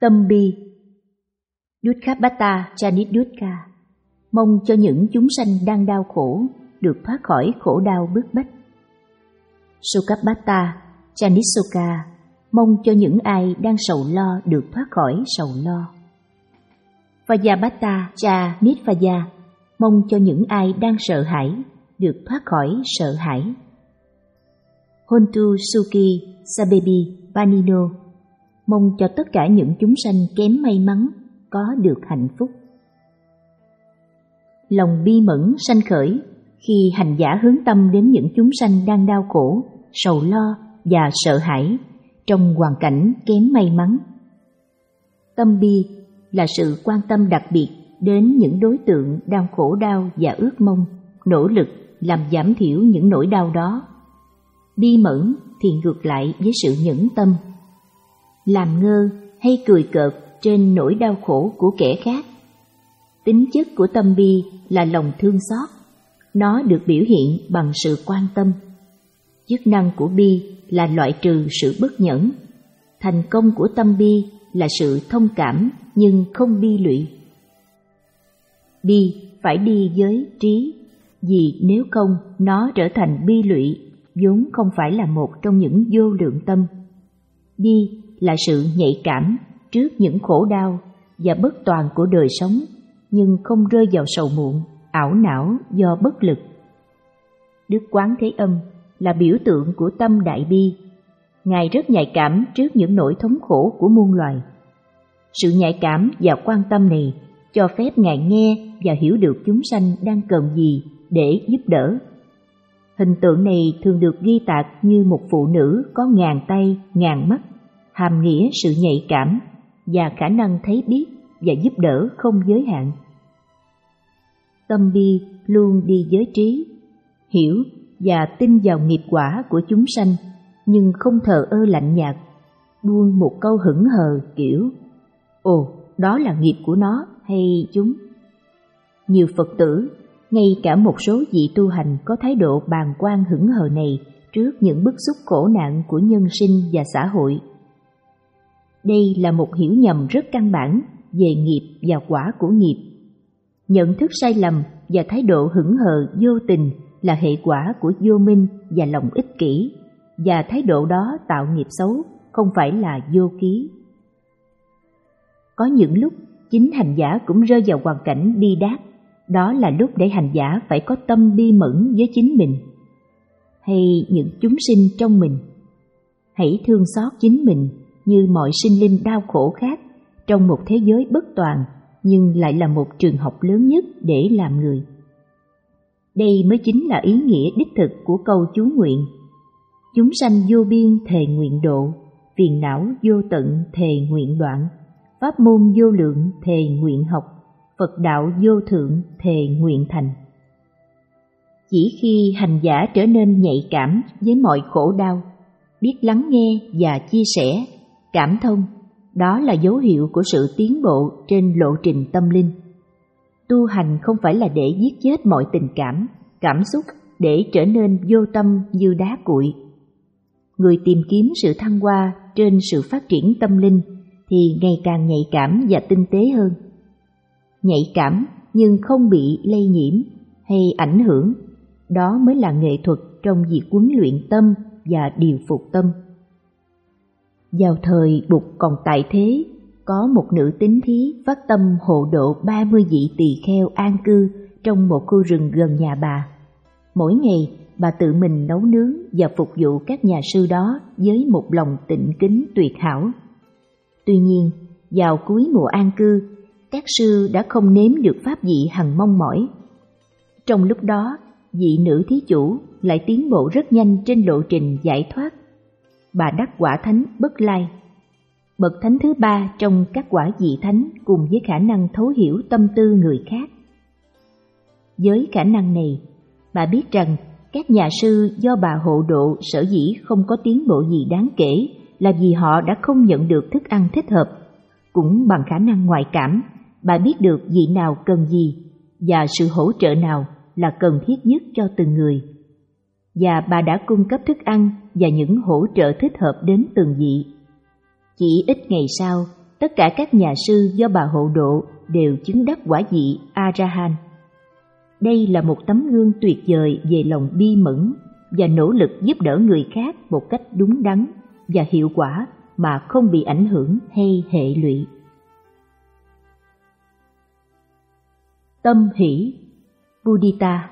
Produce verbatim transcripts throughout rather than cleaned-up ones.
Tâm bi. Dukkhabhata Chanidukka, mong cho những chúng sanh đang đau khổ được thoát khỏi khổ đau bức bách. Sukhabhata Chanisuka, mong cho những ai đang sầu lo được thoát khỏi sầu lo. Vajabhata Chanidvaya, mong cho những ai đang sợ hãi được thoát khỏi sợ hãi. Hontu Suki Sabebi Panino, mong cho tất cả những chúng sanh kém may mắn có được hạnh phúc. Lòng bi mẫn sanh khởi khi hành giả hướng tâm đến những chúng sanh đang đau khổ, sầu lo và sợ hãi trong hoàn cảnh kém may mắn. Tâm bi là sự quan tâm đặc biệt đến những đối tượng đang khổ đau và ước mong, nỗ lực làm giảm thiểu những nỗi đau đó. Bi mẫn thì ngược lại với sự nhẫn tâm, làm ngơ hay cười cợt trên nỗi đau khổ của kẻ khác. Tính chất của tâm bi là lòng thương xót, nó được biểu hiện bằng sự quan tâm. Chức năng của bi là loại trừ sự bất nhẫn. Thành công của tâm bi là sự thông cảm nhưng không bi lụy. Bi phải đi với trí, vì nếu không nó trở thành bi lụy, vốn không phải là một trong những vô lượng tâm. Bi là sự nhạy cảm trước những khổ đau và bất toàn của đời sống, nhưng không rơi vào sầu muộn, ảo não do bất lực. Đức Quán Thế Âm là biểu tượng của tâm đại bi. Ngài rất nhạy cảm trước những nỗi thống khổ của muôn loài. Sự nhạy cảm và quan tâm này cho phép Ngài nghe và hiểu được chúng sanh đang cần gì để giúp đỡ. Hình tượng này thường được ghi tạc như một phụ nữ có ngàn tay, ngàn mắt, hàm nghĩa sự nhạy cảm và khả năng thấy biết và giúp đỡ không giới hạn. Tâm bi luôn đi với trí, hiểu và tin vào nghiệp quả của chúng sanh, nhưng không thờ ơ lạnh nhạt, buông một câu hững hờ kiểu ồ, đó là nghiệp của nó hay chúng. Nhiều Phật tử, ngay cả một số vị tu hành có thái độ bàng quan hững hờ này trước những bức xúc khổ nạn của nhân sinh và xã hội. Đây là một hiểu nhầm rất căn bản về nghiệp và quả của nghiệp. Nhận thức sai lầm và thái độ hững hờ vô tình là hệ quả của vô minh và lòng ích kỷ, và thái độ đó tạo nghiệp xấu, không phải là vô ký. Có những lúc chính hành giả cũng rơi vào hoàn cảnh bi đát, đó là lúc để hành giả phải có tâm bi mẫn với chính mình hay những chúng sinh trong mình. Hãy thương xót chính mình như mọi sinh linh đau khổ khác trong một thế giới bất toàn, nhưng lại là một trường học lớn nhất để làm người. Đây mới chính là ý nghĩa đích thực của câu chú nguyện: chúng sanh vô biên thề nguyện độ, phiền não vô tận thề nguyện đoạn, pháp môn vô lượng thề nguyện học, Phật đạo vô thượng thề nguyện thành. Chỉ khi hành giả trở nên nhạy cảm với mọi khổ đau, biết lắng nghe và chia sẻ, cảm thông, đó là dấu hiệu của sự tiến bộ trên lộ trình tâm linh. Tu hành không phải là để giết chết mọi tình cảm, cảm xúc để trở nên vô tâm như đá cuội. Người tìm kiếm sự thăng hoa trên sự phát triển tâm linh thì ngày càng nhạy cảm và tinh tế hơn. Nhạy cảm nhưng không bị lây nhiễm hay ảnh hưởng, đó mới là nghệ thuật trong việc huấn luyện tâm và điều phục tâm. Vào thời Bụt còn tại thế, có một nữ tín thí phát tâm hộ độ ba mươi vị tỳ kheo an cư trong một khu rừng gần nhà bà. Mỗi ngày, bà tự mình nấu nướng và phục vụ các nhà sư đó với một lòng tịnh kính tuyệt hảo. Tuy nhiên, vào cuối mùa an cư, các sư đã không nếm được pháp vị hằng mong mỏi. Trong lúc đó, vị nữ thí chủ lại tiến bộ rất nhanh trên lộ trình giải thoát. Bà đắc quả thánh Bất Lai, bậc thánh thứ ba trong các quả vị thánh, cùng với khả năng thấu hiểu tâm tư người khác. Với khả năng này, bà biết rằng các nhà sư do bà hộ độ sở dĩ không có tiến bộ gì đáng kể là vì họ đã không nhận được thức ăn thích hợp. Cũng bằng khả năng ngoại cảm, bà biết được vị nào cần gì và sự hỗ trợ nào là cần thiết nhất cho từng người. Và bà đã cung cấp thức ăn và những hỗ trợ thích hợp đến từng vị. Chỉ ít ngày sau, tất cả các nhà sư do bà hộ độ đều chứng đắc quả vị A-ra-han. Đây là một tấm gương tuyệt vời về lòng bi mẫn và nỗ lực giúp đỡ người khác một cách đúng đắn và hiệu quả mà không bị ảnh hưởng hay hệ lụy. Tâm hỷ, Mudita.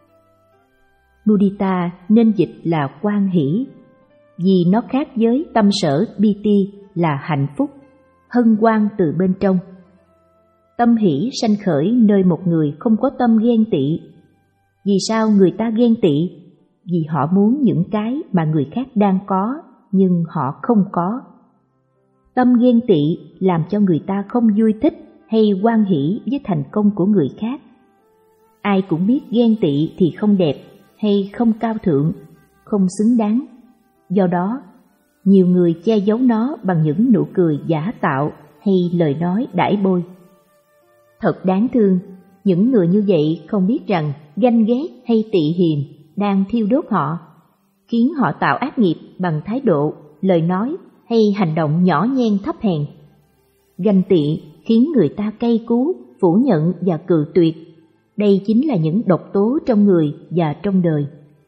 Mudita nên dịch là quan hỷ, vì nó khác với tâm sở piti là hạnh phúc, hân hoan từ bên trong. Tâm hỷ sanh khởi nơi một người không có tâm ghen tị. Vì sao người ta ghen tị? Vì họ muốn những cái mà người khác đang có nhưng họ không có. Tâm ghen tị làm cho người ta không vui thích hay hoan hỷ với thành công của người khác. Ai cũng biết ghen tị thì không đẹp hay không cao thượng, không xứng đáng. Do đó, nhiều người che giấu nó bằng những nụ cười giả tạo hay lời nói đãi bôi. Thật đáng thương, những người như vậy không biết rằng ganh ghét hay tị hiềm đang thiêu đốt họ, khiến họ tạo ác nghiệp bằng thái độ, lời nói hay hành động nhỏ nhen thấp hèn. Ganh tị khiến người ta cay cú, phủ nhận và cự tuyệt. Đây chính là những độc tố trong người và trong đời.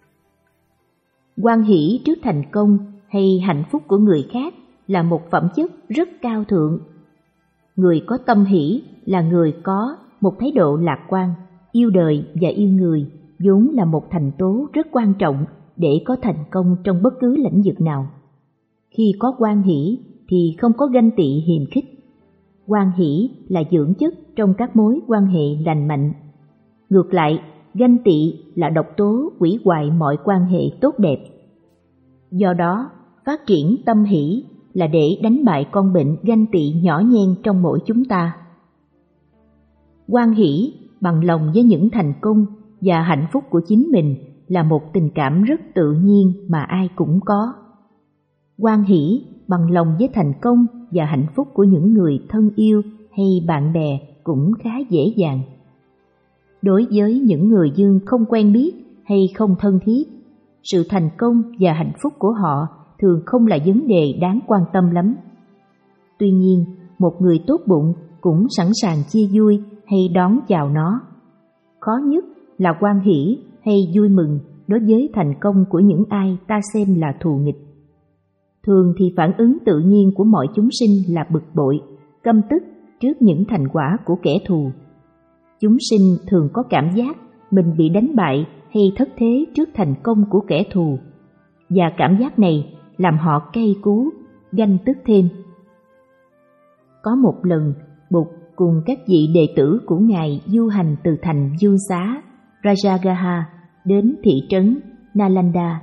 Hoan hỷ trước thành công hay hạnh phúc của người khác là một phẩm chất rất cao thượng. Người có tâm hỷ là người có một thái độ lạc quan, yêu đời và yêu người, vốn là một thành tố rất quan trọng để có thành công trong bất cứ lĩnh vực nào. Khi có hoan hỷ thì không có ganh tị hiềm khích. Hoan hỷ là dưỡng chất trong các mối quan hệ lành mạnh. Ngược lại, ganh tị là độc tố hủy hoại mọi quan hệ tốt đẹp. Do đó, phát triển tâm hỷ là để đánh bại con bệnh ganh tị nhỏ nhen trong mỗi chúng ta. Hoan hỷ bằng lòng với những thành công và hạnh phúc của chính mình là một tình cảm rất tự nhiên mà ai cũng có. Hoan hỷ bằng lòng với thành công và hạnh phúc của những người thân yêu hay bạn bè cũng khá dễ dàng. Đối với những người Dương không quen biết hay không thân thiết, sự thành công và hạnh phúc của họ thường không là vấn đề đáng quan tâm lắm. Tuy nhiên, một người tốt bụng cũng sẵn sàng chia vui hay đón chào nó. Khó nhất là hoan hỷ hay vui mừng đối với thành công của những ai ta xem là thù nghịch. Thường thì phản ứng tự nhiên của mọi chúng sinh là bực bội, căm tức trước những thành quả của kẻ thù. Chúng sinh thường có cảm giác mình bị đánh bại hay thất thế trước thành công của kẻ thù, và cảm giác này làm họ cay cú, ganh tức thêm. Có một lần, Bụt cùng các vị đệ tử của Ngài du hành từ thành Du Xá, Rajagaha đến thị trấn Nalanda.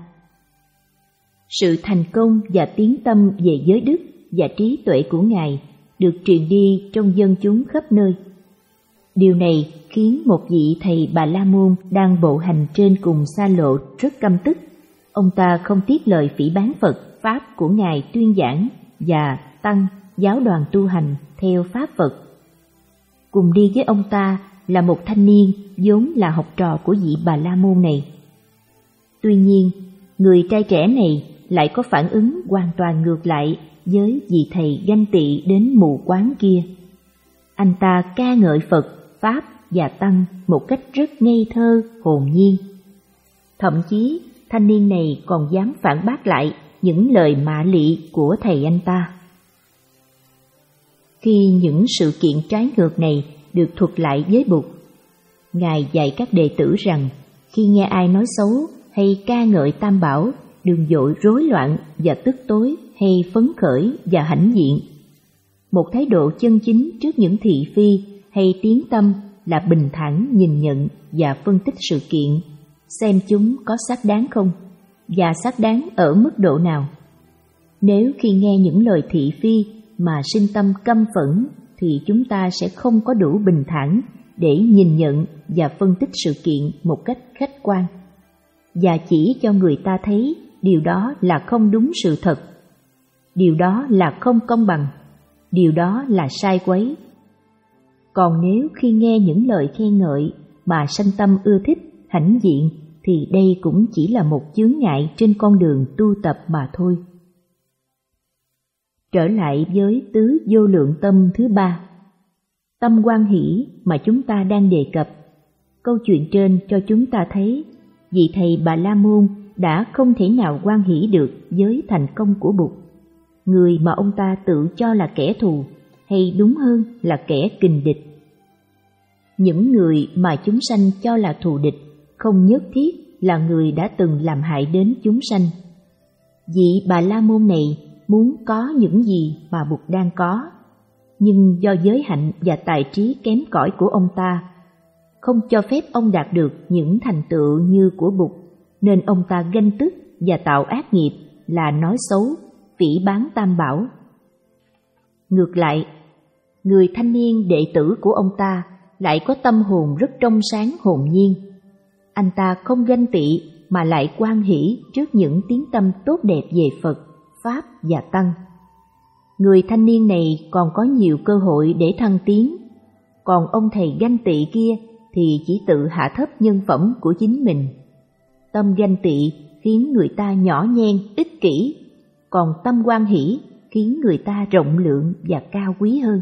Sự thành công và tiếng tăm về giới đức và trí tuệ của Ngài được truyền đi trong dân chúng khắp nơi. Điều này khiến một vị thầy Bà La Môn đang bộ hành trên cùng xa lộ rất căm tức. Ông ta không tiếc lời phỉ báng Phật, Pháp của Ngài tuyên giảng và Tăng, giáo đoàn tu hành theo Pháp Phật. Cùng đi với ông ta là một thanh niên vốn là học trò của vị Bà La Môn này. Tuy nhiên, người trai trẻ này lại có phản ứng hoàn toàn ngược lại với vị thầy ganh tị đến mù quáng kia. Anh ta ca ngợi Phật, Pháp và Tăng một cách rất ngây thơ, hồn nhiên. Thậm chí, thanh niên này còn dám phản bác lại những lời mạ lị của thầy anh ta. Khi những sự kiện trái ngược này được thuật lại với Bụt, Ngài dạy các đệ tử rằng khi nghe ai nói xấu hay ca ngợi Tam Bảo, đừng vội rối loạn và tức tối hay phấn khởi và hãnh diện. Một thái độ chân chính trước những thị phi hay tiếng tâm là bình thản nhìn nhận và phân tích sự kiện, xem chúng có xác đáng không và xác đáng ở mức độ nào. Nếu khi nghe những lời thị phi mà sinh tâm căm phẫn thì chúng ta sẽ không có đủ bình thản để nhìn nhận và phân tích sự kiện một cách khách quan, và chỉ cho người ta thấy điều đó là không đúng sự thật, điều đó là không công bằng, điều đó là sai quấy. Còn nếu khi nghe những lời khen ngợi mà sanh tâm ưa thích, hãnh diện, thì đây cũng chỉ là một chướng ngại trên con đường tu tập mà thôi. Trở lại với tứ vô lượng tâm thứ ba, tâm hoan hỷ mà chúng ta đang đề cập. Câu chuyện trên cho chúng ta thấy vị thầy Bà La Môn đã không thể nào hoan hỷ được với thành công của Bụt, người mà ông ta tự cho là kẻ thù, hay đúng hơn là kẻ kình địch. Những người mà chúng sanh cho là thù địch không nhất thiết là người đã từng làm hại đến chúng sanh. Vị Bà La Môn này muốn có những gì mà Bụt đang có, nhưng do giới hạnh và tài trí kém cỏi của ông ta không cho phép ông đạt được những thành tựu như của Bụt, nên ông ta ganh tức và tạo ác nghiệp là nói xấu, phỉ báng Tam Bảo. Ngược lại, người thanh niên đệ tử của ông ta lại có tâm hồn rất trong sáng hồn nhiên. Anh ta không ganh tị mà lại hoan hỷ trước những tiếng tâm tốt đẹp về Phật, Pháp và Tăng. Người thanh niên này còn có nhiều cơ hội để thăng tiến, còn ông thầy ganh tị kia thì chỉ tự hạ thấp nhân phẩm của chính mình. Tâm ganh tị khiến người ta nhỏ nhen, ích kỷ, còn tâm hoan hỷ khiến người ta rộng lượng và cao quý hơn.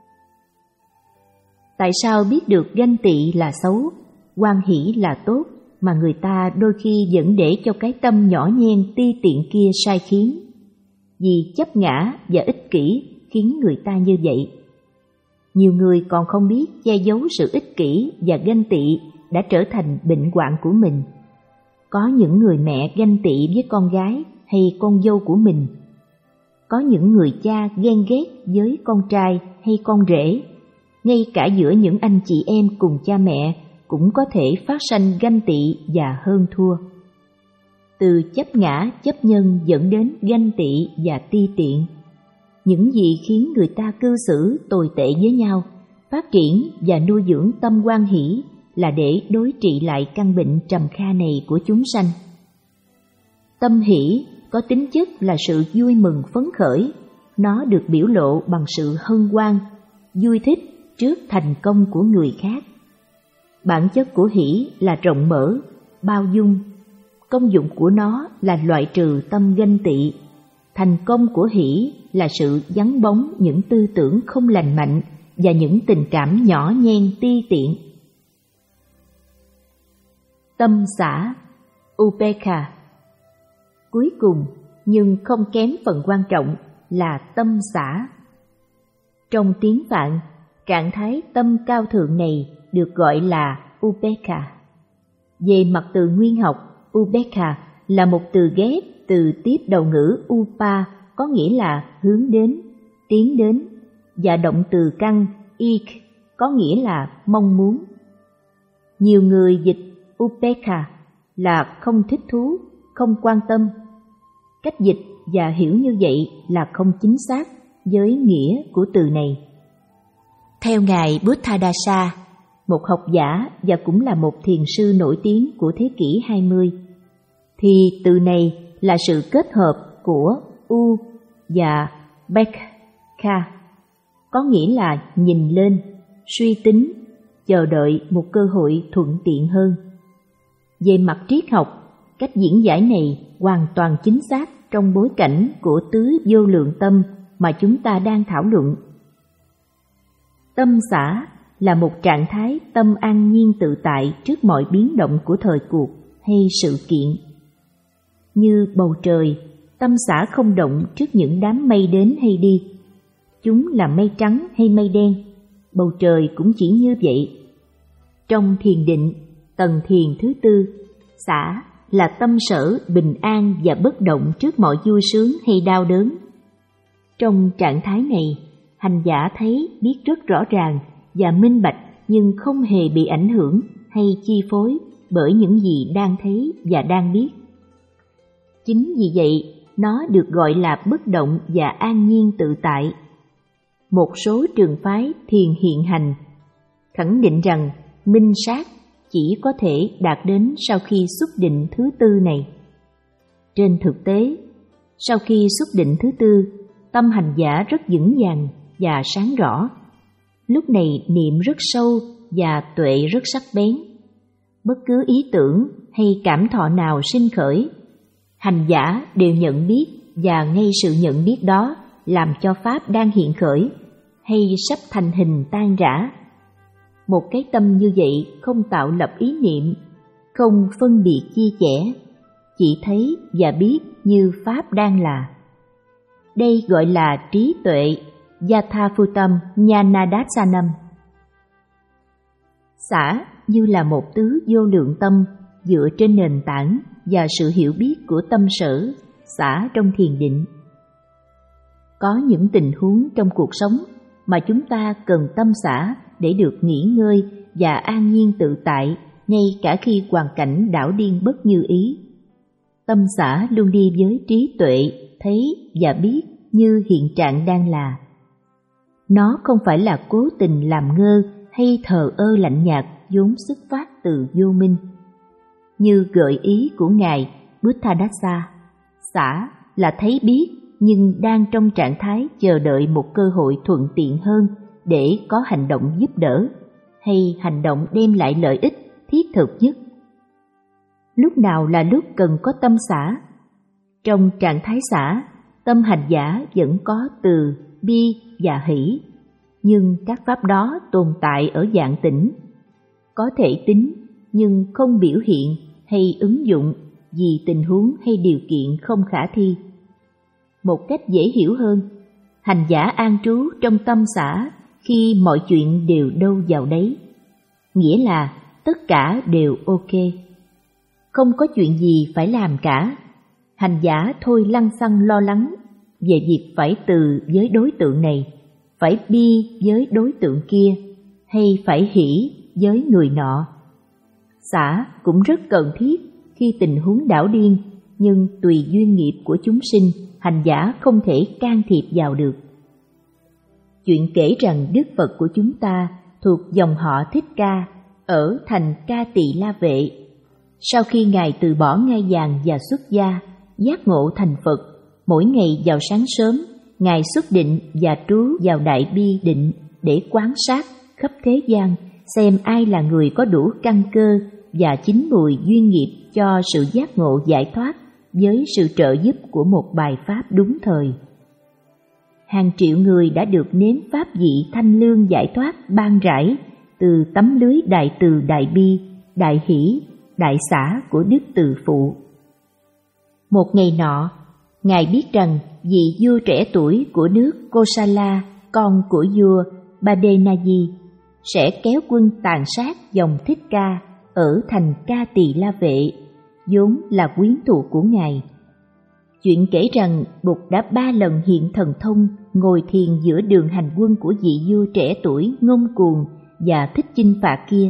Tại sao biết được ganh tị là xấu, hoan hỷ là tốt, mà người ta đôi khi vẫn để cho cái tâm nhỏ nhen ti tiện kia sai khiến? Vì chấp ngã và ích kỷ khiến người ta như vậy. Nhiều người còn không biết che giấu sự ích kỷ và ganh tị đã trở thành bệnh hoạn của mình. Có những người mẹ ganh tị với con gái hay con dâu của mình. Có những người cha ghen ghét với con trai hay con rể. Ngay cả giữa những anh chị em cùng cha mẹ cũng có thể phát sanh ganh tị và hơn thua. Từ chấp ngã, chấp nhân dẫn đến ganh tị và ti tiện. Những gì khiến người ta cư xử tồi tệ với nhau, phát triển và nuôi dưỡng tâm hoan hỷ là để đối trị lại căn bệnh trầm kha này của chúng sanh. Tâm hỷ có tính chất là sự vui mừng phấn khởi, nó được biểu lộ bằng sự hân hoan, vui thích trước thành công của người khác. Bản chất của hỷ là rộng mở, bao dung. Công dụng của nó là loại trừ tâm ganh tị. Thành công của hỷ là sự vắng bóng những tư tưởng không lành mạnh và những tình cảm nhỏ nhen ti tiện. Tâm xả, upekha. Cuối cùng, nhưng không kém phần quan trọng, là tâm xả. Trong tiếng Phạn, trạng thái tâm cao thượng này được gọi là upekha. Về mặt từ nguyên học, upekha là một từ ghép từ tiếp đầu ngữ upa, có nghĩa là hướng đến, tiến đến, và động từ căn ik, có nghĩa là mong muốn. Nhiều người dịch upekha là không thích thú, không quan tâm. Cách dịch và hiểu như vậy là không chính xác với nghĩa của từ này. Theo Ngài Buddhadasa, một học giả và cũng là một thiền sư nổi tiếng của thế kỷ hai mươi, thì từ này là sự kết hợp của u và bekha, có nghĩa là nhìn lên, suy tính, chờ đợi một cơ hội thuận tiện hơn. Về mặt triết học, cách diễn giải này hoàn toàn chính xác trong bối cảnh của tứ vô lượng tâm mà chúng ta đang thảo luận. Tâm xả là một trạng thái tâm an nhiên tự tại trước mọi biến động của thời cuộc hay sự kiện. Như bầu trời, tâm xả không động trước những đám mây đến hay đi. Chúng là mây trắng hay mây đen, bầu trời cũng chỉ như vậy. Trong thiền định, tầng thiền thứ tư, xả là tâm sở bình an và bất động trước mọi vui sướng hay đau đớn. Trong trạng thái này, hành giả thấy biết rất rõ ràng và minh bạch nhưng không hề bị ảnh hưởng hay chi phối bởi những gì đang thấy và đang biết. Chính vì vậy, nó được gọi là bất động và an nhiên tự tại. Một số trường phái thiền hiện hành khẳng định rằng minh sát chỉ có thể đạt đến sau khi xuất định thứ tư này. Trên thực tế, sau khi xuất định thứ tư, tâm hành giả rất vững vàng và sáng rõ. Lúc này niệm rất sâu và tuệ rất sắc bén. Bất cứ ý tưởng hay cảm thọ nào sinh khởi, hành giả đều nhận biết và ngay sự nhận biết đó làm cho pháp đang hiện khởi hay sắp thành hình tan rã. Một cái tâm như vậy không tạo lập ý niệm, không phân biệt chia sẻ, chỉ thấy và biết như pháp đang là. Đây gọi là trí tuệ Yatharputam Jnanadasanam. Xả như là một tứ vô lượng tâm dựa trên nền tảng và sự hiểu biết của tâm sở xả trong thiền định. Có những tình huống trong cuộc sống mà chúng ta cần tâm xả để được nghỉ ngơi và an nhiên tự tại, ngay cả khi hoàn cảnh đảo điên bất như ý. Tâm xả luôn đi với trí tuệ, thấy và biết như hiện trạng đang là. Nó không phải là cố tình làm ngơ hay thờ ơ lạnh nhạt vốn xuất phát từ vô minh. Như gợi ý của Ngài Buddhadasa, xả là thấy biết nhưng đang trong trạng thái chờ đợi một cơ hội thuận tiện hơn để có hành động giúp đỡ hay hành động đem lại lợi ích thiết thực nhất. Lúc nào là lúc cần có tâm xả? Trong trạng thái xả, tâm hành giả vẫn có từ, bi và hỷ, nhưng các pháp đó tồn tại ở dạng tĩnh, có thể tính nhưng không biểu hiện hay ứng dụng vì tình huống hay điều kiện không khả thi. Một cách dễ hiểu hơn, hành giả an trú trong tâm xả khi mọi chuyện đều đâu vào đấy, nghĩa là tất cả đều ok, không có chuyện gì phải làm cả. Hành giả thôi lăng xăng lo lắng về việc phải từ với đối tượng này, phải bi với đối tượng kia, hay phải hỷ với người nọ. Xả cũng rất cần thiết khi tình huống đảo điên, nhưng tùy duyên nghiệp của chúng sinh, hành giả không thể can thiệp vào được. Chuyện kể rằng Đức Phật của chúng ta thuộc dòng họ Thích Ca ở thành Ca Tỳ La Vệ. Sau khi Ngài từ bỏ ngai vàng và xuất gia, giác ngộ thành Phật, mỗi ngày vào sáng sớm, Ngài xuất định và trú vào Đại Bi định để quan sát khắp thế gian xem ai là người có đủ căn cơ và chín mùi duyên nghiệp cho sự giác ngộ giải thoát với sự trợ giúp của một bài pháp đúng thời. Hàng triệu người đã được nếm pháp vị thanh lương giải thoát ban rãi từ tấm lưới đại từ đại bi, đại hỷ, đại xả của Đức Từ Phụ. Một ngày nọ, Ngài biết rằng vị vua trẻ tuổi của nước Kosala, con của vua Badenaji, sẽ kéo quân tàn sát dòng Thích Ca ở thành Ca Tỳ La Vệ, vốn là quyến thuộc của Ngài. Chuyện kể rằng Bụt đã ba lần hiện thần thông ngồi thiền giữa đường hành quân của vị vua trẻ tuổi ngông cuồng và thích chinh phạt kia.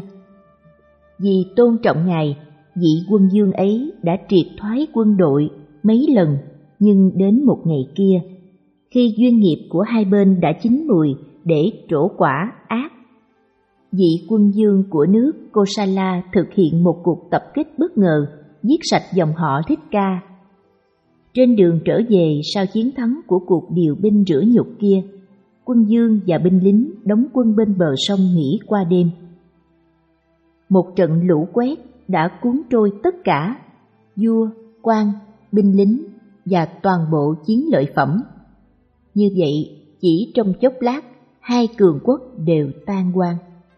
Vì tôn trọng Ngài, vị quân vương ấy đã triệt thoái quân đội mấy lần, nhưng đến một ngày kia, khi duyên nghiệp của hai bên đã chín mùi để trổ quả ác, vị quân vương của nước Kosala thực hiện một cuộc tập kích bất ngờ, giết sạch dòng họ Thích Ca. Trên đường trở về sau chiến thắng của cuộc điều binh rửa nhục kia, quân vương và binh lính đóng quân bên bờ sông nghỉ qua đêm. Một trận lũ quét đã cuốn trôi tất cả, vua, quan, binh lính và toàn bộ chiến lợi phẩm. Như vậy, chỉ trong chốc lát, hai cường quốc đều tan hoang.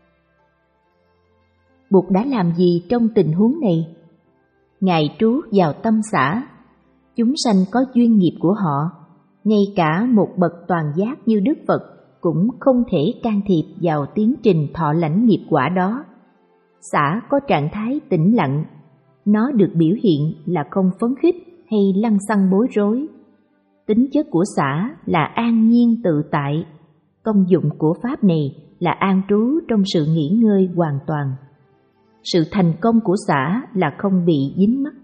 Bụt đã làm gì trong tình huống này? Ngài trú vào tâm xả. Chúng sanh có duyên nghiệp của họ, ngay cả một bậc toàn giác như Đức Phật cũng không thể can thiệp vào tiến trình thọ lãnh nghiệp quả đó. Xả có trạng thái tĩnh lặng, nó được biểu hiện là không phấn khích hay lăng xăng bối rối. Tính chất của xả là an nhiên tự tại, công dụng của pháp này là an trú trong sự nghỉ ngơi hoàn toàn. Sự thành công của xả là không bị dính mắc.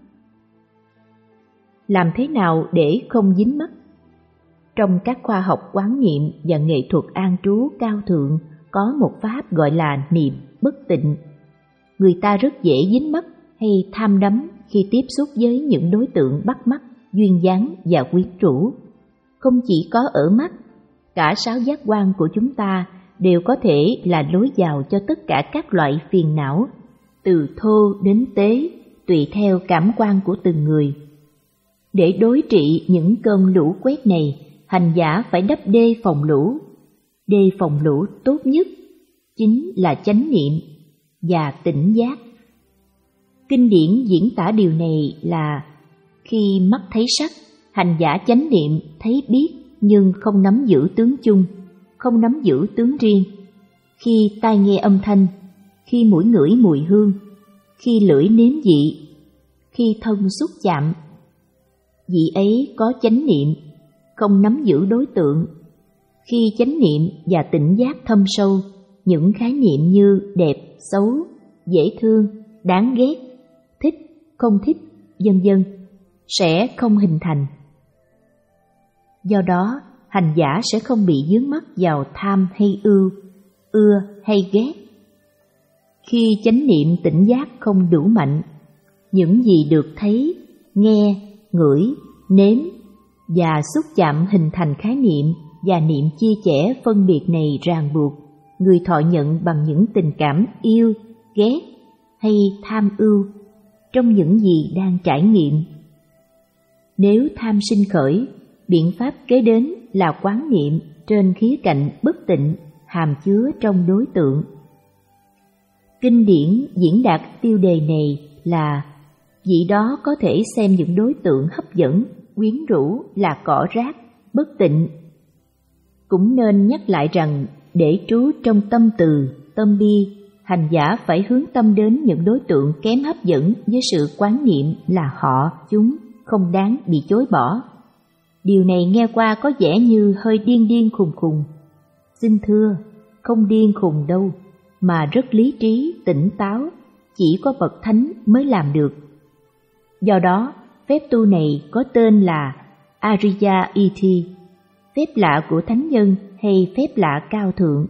Làm thế nào để không dính mắc? Trong các khoa học quán niệm và nghệ thuật an trú cao thượng có một pháp gọi là niệm bất tịnh. Người ta rất dễ dính mắc hay tham đắm khi tiếp xúc với những đối tượng bắt mắt, duyên dáng và quyến rũ. Không chỉ có ở mắt, cả sáu giác quan của chúng ta đều có thể là lối vào cho tất cả các loại phiền não, từ thô đến tế, tùy theo cảm quan của từng người. Để đối trị những cơn lũ quét này, hành giả phải đắp đê phòng lũ. Đê phòng lũ tốt nhất chính là chánh niệm và tỉnh giác. Kinh điển diễn tả điều này là khi mắt thấy sắc, hành giả chánh niệm thấy biết nhưng không nắm giữ tướng chung, không nắm giữ tướng riêng. Khi tai nghe âm thanh, khi mũi ngửi mùi hương, khi lưỡi nếm vị, khi thân xúc chạm, vị ấy có chánh niệm, không nắm giữ đối tượng. Khi chánh niệm và tỉnh giác thâm sâu, những khái niệm như đẹp, xấu, dễ thương, đáng ghét, thích, không thích, vân vân sẽ không hình thành. Do đó, hành giả sẽ không bị vướng mắc vào tham hay ưu, ưa hay ghét. Khi chánh niệm tỉnh giác không đủ mạnh, những gì được thấy, nghe, ngửi, nếm và xúc chạm hình thành khái niệm và niệm chia sẻ phân biệt này ràng buộc người thọ nhận bằng những tình cảm yêu, ghét hay tham ưu trong những gì đang trải nghiệm. Nếu tham sinh khởi, biện pháp kế đến là quán niệm trên khía cạnh bất tịnh hàm chứa trong đối tượng. Kinh điển diễn đạt tiêu đề này là vị đó có thể xem những đối tượng hấp dẫn, quyến rũ là cỏ rác, bất tịnh. Cũng nên nhắc lại rằng để trú trong tâm từ, tâm bi, hành giả phải hướng tâm đến những đối tượng kém hấp dẫn với sự quán niệm là họ, chúng, không đáng bị chối bỏ. Điều này nghe qua có vẻ như hơi điên điên khùng khùng. Xin thưa, không điên khùng đâu, mà rất lý trí, tỉnh táo, chỉ có bậc thánh mới làm được. Do đó, phép tu này có tên là Ariya Iti, phép lạ của thánh nhân hay phép lạ cao thượng.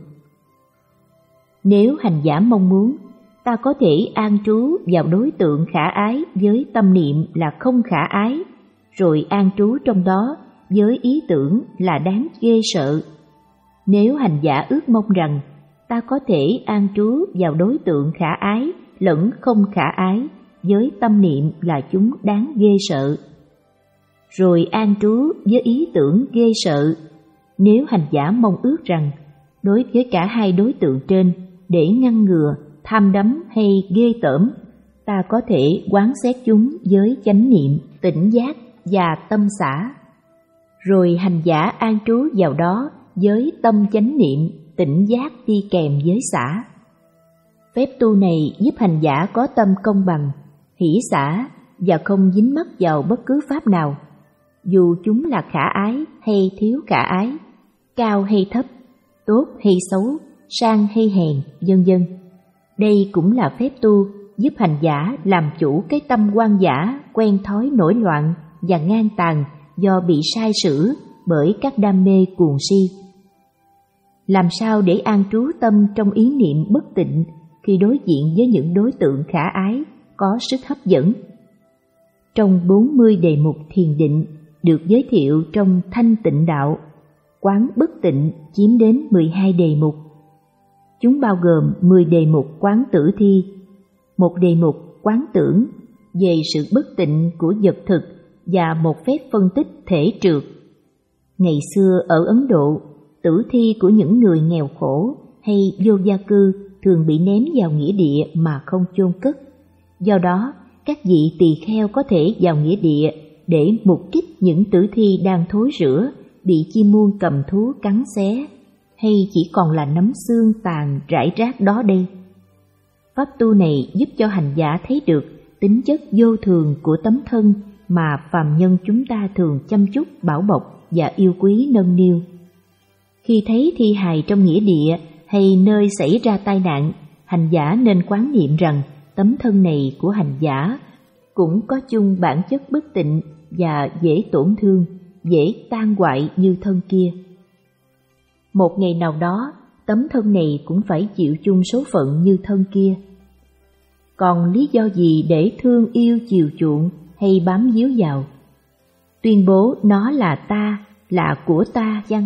Nếu hành giả mong muốn, ta có thể an trú vào đối tượng khả ái với tâm niệm là không khả ái, rồi an trú trong đó với ý tưởng là đáng ghê sợ. Nếu hành giả ước mong rằng ta có thể an trú vào đối tượng khả ái lẫn không khả ái với tâm niệm là chúng đáng ghê sợ, rồi an trú với ý tưởng ghê sợ. Nếu hành giả mong ước rằng đối với cả hai đối tượng trên, để ngăn ngừa tham đắm hay ghê tởm, ta có thể quán xét chúng với chánh niệm, tỉnh giác và tâm xả, rồi hành giả an trú vào đó với tâm chánh niệm, tỉnh giác đi kèm với xả. Phép tu này giúp hành giả có tâm công bằng, hỷ xả và không dính mắc vào bất cứ pháp nào, dù chúng là khả ái hay thiếu khả ái, cao hay thấp, tốt hay xấu, sang hay hèn, vân vân. Đây cũng là phép tu giúp hành giả làm chủ cái tâm hoang dã, quen thói nổi loạn và ngang tàn do bị sai sử bởi các đam mê cuồng si. Làm sao để an trú tâm trong ý niệm bất tịnh khi đối diện với những đối tượng khả ái có sức hấp dẫn? Trong bốn mươi đề mục thiền định được giới thiệu trong Thanh Tịnh Đạo, quán bất tịnh chiếm đến mười hai đề mục. Chúng bao gồm mười đề mục quán tử thi, một đề mục quán tưởng về sự bất tịnh của vật thực và một phép phân tích thể trượt. Ngày xưa ở Ấn Độ, tử thi của những người nghèo khổ hay vô gia cư thường bị ném vào nghĩa địa mà không chôn cất. Do đó, các vị tỳ kheo có thể vào nghĩa địa để mục kích những tử thi đang thối rữa, bị chim muôn cầm thú cắn xé, hay chỉ còn là nắm xương tàn rải rác đó đây. Pháp tu này giúp cho hành giả thấy được tính chất vô thường của tấm thân mà phàm nhân chúng ta thường chăm chút, bảo bọc và yêu quý nâng niu. Khi thấy thi hài trong nghĩa địa hay nơi xảy ra tai nạn, hành giả nên quán niệm rằng tấm thân này của hành giả cũng có chung bản chất bất tịnh và dễ tổn thương, dễ tan hoại như thân kia. Một ngày nào đó, tấm thân này cũng phải chịu chung số phận như thân kia. Còn lý do gì để thương yêu chiều chuộng hay bám víu vào? Tuyên bố nó là ta, là của ta chăng?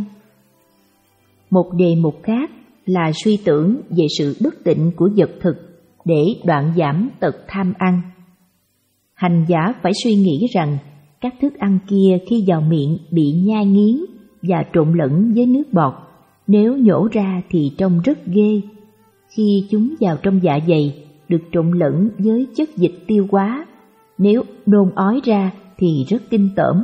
Một đề mục khác là suy tưởng về sự bất tịnh của vật thực để đoạn giảm tật tham ăn. Hành giả phải suy nghĩ rằng các thức ăn kia khi vào miệng bị nhai nghiến và trộn lẫn với nước bọt. Nếu nhổ ra thì trông rất ghê. Khi chúng vào trong dạ dày, được trộn lẫn với chất dịch tiêu hóa. Nếu nôn ói ra thì rất kinh tởm.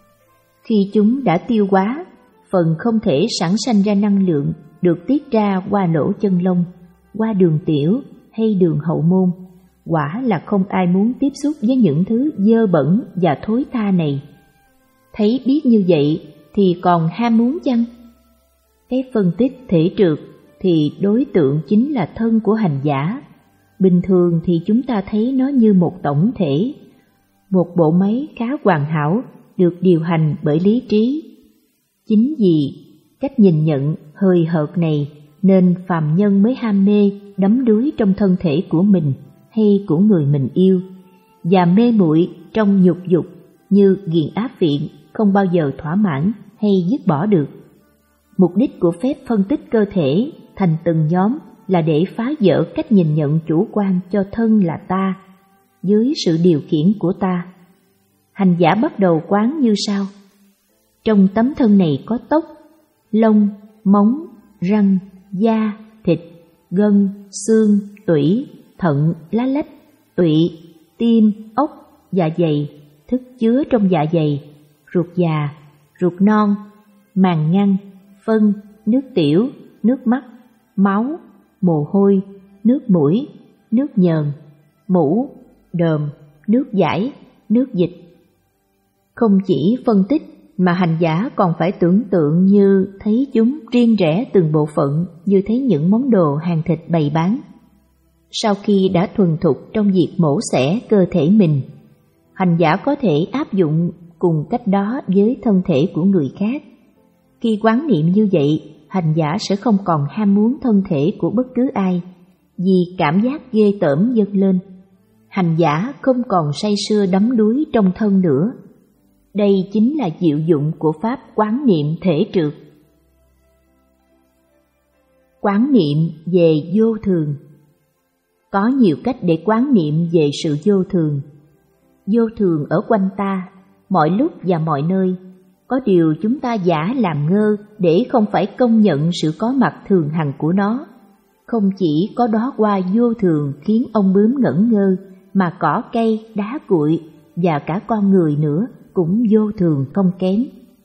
Khi chúng đã tiêu hóa, phần không thể sản sanh ra năng lượng được tiết ra qua lỗ chân lông, qua đường tiểu hay đường hậu môn. Quả là không ai muốn tiếp xúc với những thứ dơ bẩn và thối tha này. Thấy biết như vậy thì còn ham muốn chăng? Cái phân tích thể trượt thì đối tượng chính là thân của hành giả. Bình thường thì chúng ta thấy nó như một tổng thể, một bộ máy khá hoàn hảo được điều hành bởi lý trí. Chính vì cách nhìn nhận hời hợt này nên phàm nhân mới ham mê đắm đuối trong thân thể của mình hay của người mình yêu, và mê muội trong nhục dục như nghiện áp viện không bao giờ thỏa mãn hay dứt bỏ được. Mục đích của phép phân tích cơ thể thành từng nhóm là để phá vỡ cách nhìn nhận chủ quan cho thân là ta, dưới sự điều khiển của ta. Hành giả bắt đầu quán như sau. Trong tấm thân này có tóc, lông, móng, răng, da, thịt, gân, xương, tủy, thận, lá lách, tụy, tim, ốc, dạ dày, thức chứa trong dạ dày, ruột già, ruột non, màng ngăn, phân, nước tiểu, nước mắt, máu, mồ hôi, nước mũi, nước nhờn, mũ, đờm, nước dãi, nước dịch. Không chỉ phân tích mà hành giả còn phải tưởng tượng như thấy chúng riêng rẽ từng bộ phận, như thấy những món đồ hàng thịt bày bán. Sau khi đã thuần thục trong việc mổ xẻ cơ thể mình, hành giả có thể áp dụng cùng cách đó với thân thể của người khác. Khi quán niệm như vậy, hành giả sẽ không còn ham muốn thân thể của bất cứ ai, vì cảm giác ghê tởm dâng lên. Hành giả không còn say sưa đắm đuối trong thân nữa. Đây chính là diệu dụng của pháp quán niệm thể trượt. Quán niệm về vô thường. Có nhiều cách để quán niệm về sự vô thường. Vô thường ở quanh ta, mọi lúc và mọi nơi. Có điều chúng ta giả làm ngơ để không phải công nhận sự có mặt thường hằng của nó. Không chỉ có đóa hoa vô thường khiến ông bướm ngẩn ngơ, mà cỏ cây, đá cuội và cả con người nữa cũng vô thường không kém.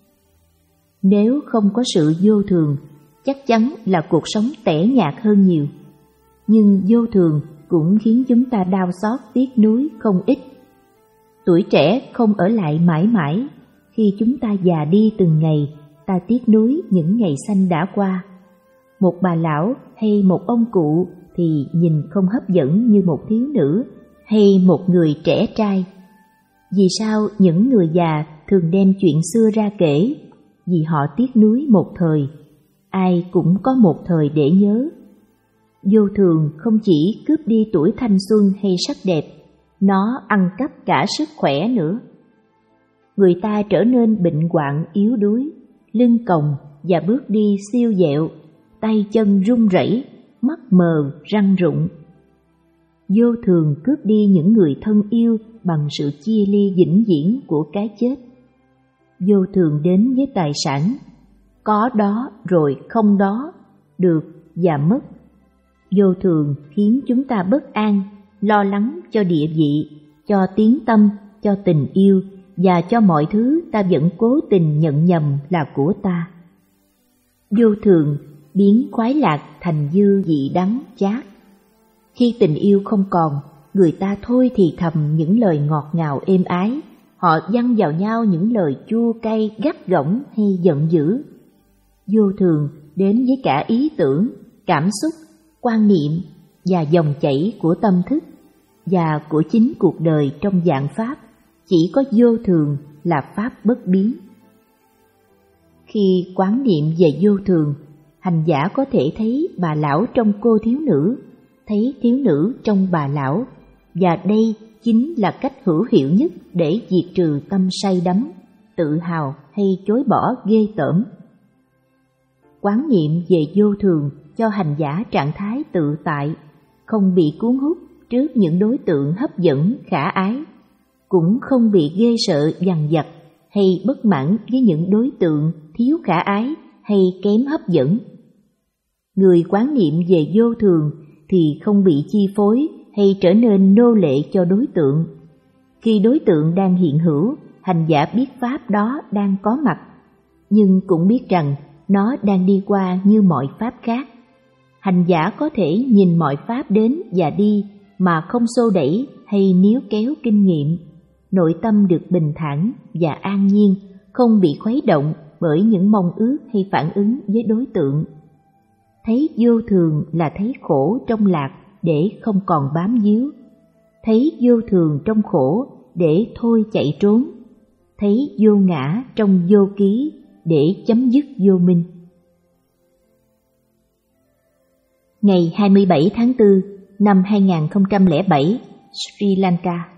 Nếu không có sự vô thường, chắc chắn là cuộc sống tẻ nhạt hơn nhiều. Nhưng vô thường cũng khiến chúng ta đau xót tiếc nuối không ít. Tuổi trẻ không ở lại mãi mãi. Khi chúng ta già đi từng ngày, ta tiếc nuối những ngày xanh đã qua. Một bà lão hay một ông cụ thì nhìn không hấp dẫn như một thiếu nữ hay một người trẻ trai. Vì sao những người già thường đem chuyện xưa ra kể? Vì họ tiếc nuối một thời. Ai cũng có một thời để nhớ. Vô thường không chỉ cướp đi tuổi thanh xuân hay sắc đẹp, nó ăn cắp cả sức khỏe nữa. Người ta trở nên bệnh hoạn yếu đuối, lưng còng và bước đi siêu vẹo, tay chân run rẩy, mắt mờ, răng rụng. Vô thường cướp đi những người thân yêu bằng sự chia ly vĩnh viễn của cái chết. Vô thường đến với tài sản, có đó rồi không đó, được và mất. Vô thường khiến chúng ta bất an, lo lắng cho địa vị, cho tiếng tâm, cho tình yêu và cho mọi thứ ta vẫn cố tình nhận nhầm là của ta. Vô thường biến khoái lạc thành dư vị đắng chát. Khi tình yêu không còn, người ta thôi thì thầm những lời ngọt ngào êm ái, họ văng vào nhau những lời chua cay gắt gỏng hay giận dữ. Vô thường đến với cả ý tưởng, cảm xúc, quan niệm và dòng chảy của tâm thức và của chính cuộc đời trong dạng pháp. Chỉ có vô thường là pháp bất biến. Khi quán niệm về vô thường, hành giả có thể thấy bà lão trong cô thiếu nữ, thấy thiếu nữ trong bà lão, và đây chính là cách hữu hiệu nhất để diệt trừ tâm say đắm, tự hào hay chối bỏ ghê tởm. Quán niệm về vô thường cho hành giả trạng thái tự tại, không bị cuốn hút trước những đối tượng hấp dẫn khả ái, cũng không bị ghê sợ dằn vặt hay bất mãn với những đối tượng thiếu khả ái hay kém hấp dẫn. Người quán niệm về vô thường thì không bị chi phối hay trở nên nô lệ cho đối tượng. Khi đối tượng đang hiện hữu, hành giả biết pháp đó đang có mặt, nhưng cũng biết rằng nó đang đi qua như mọi pháp khác. Hành giả có thể nhìn mọi pháp đến và đi mà không xô đẩy hay níu kéo kinh nghiệm. Nội tâm được bình thản và an nhiên, không bị khuấy động bởi những mong ước hay phản ứng với đối tượng. Thấy vô thường là thấy khổ trong lạc để không còn bám víu. Thấy vô thường trong khổ để thôi chạy trốn. Thấy vô ngã trong vô ký để chấm dứt vô minh. Ngày hai mươi bảy tháng tư năm hai nghìn không trăm lẻ bảy, Sri Lanka.